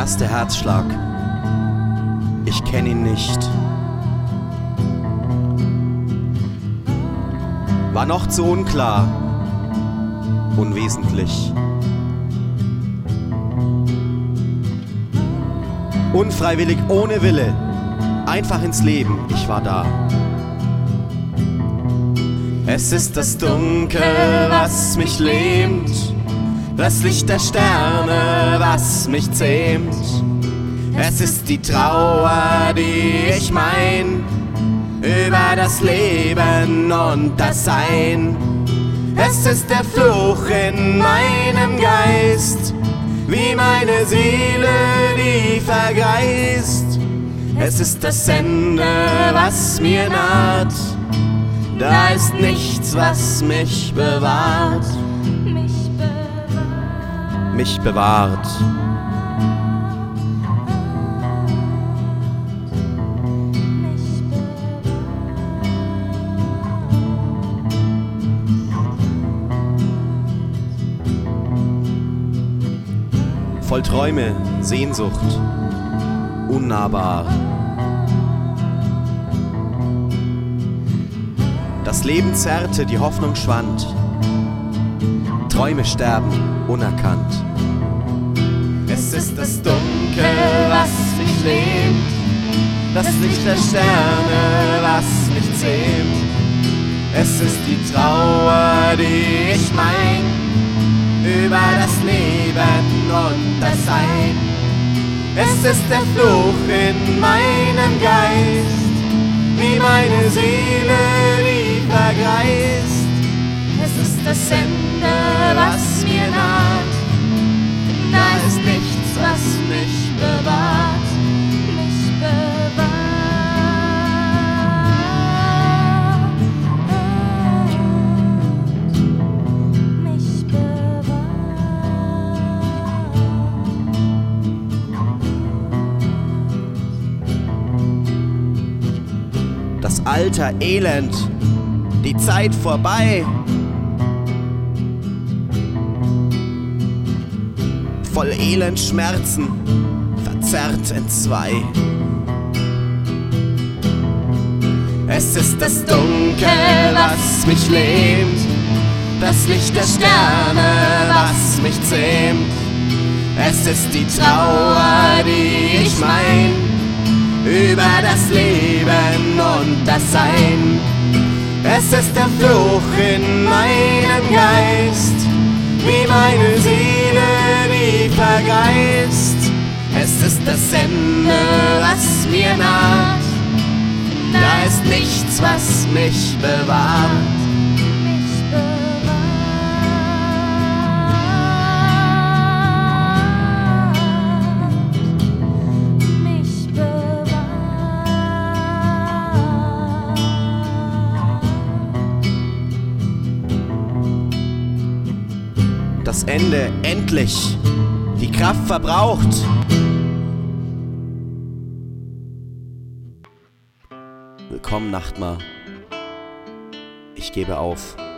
erste Herzschlag. Ich kenn ihn nicht. War noch zu unklar, unwesentlich. Unfreiwillig, ohne Wille, einfach ins Leben, ich war da. Es ist das Dunkel, was mich lähmt, das Licht der Sterne, was mich zähmt. Es ist die Trauer, die ich mein, über das Leben und das Sein. Es ist der Fluch in meinem Geist, wie meine Seele, die vergreist. Es ist das Ende, was mir naht, da ist nichts, was mich bewahrt. Mich bewahrt. Voll Träume, Sehnsucht, unnahbar. Das Leben zerrte, die Hoffnung schwand. Träume sterben, unerkannt. Es ist das Dunkel, was mich lähmt, das Licht der Sterne, was mich zähmt. Es ist die Trauer, die ich mein, über das Leben und das Sein. Es ist der Fluch in meinem Geist, wie meine Seele, die vergreist. Es ist das Ende, was mir naht, da ist nichts, was mich bewahrt. Mich bewahrt. Mich bewahrt. Das Alter, Elend, die Zeit vorbei. Voll Elend, Schmerzen, verzerrt entzwei. Es ist das Dunkel, was mich lähmt, das Licht der Sterne, was mich zähmt. Es ist die Trauer, die ich mein, über das Leben und das Sein. Es ist der Fluch in meinem Geist, wie meine Seele, die vergreist. Es ist das Ende, was mir naht, da ist nichts, was mich bewahrt. Mich bewahrt. Mich bewahrt. Das Ende endlich, die Kraft verbraucht. Willkommen, Nachtmar. Ich gebe auf.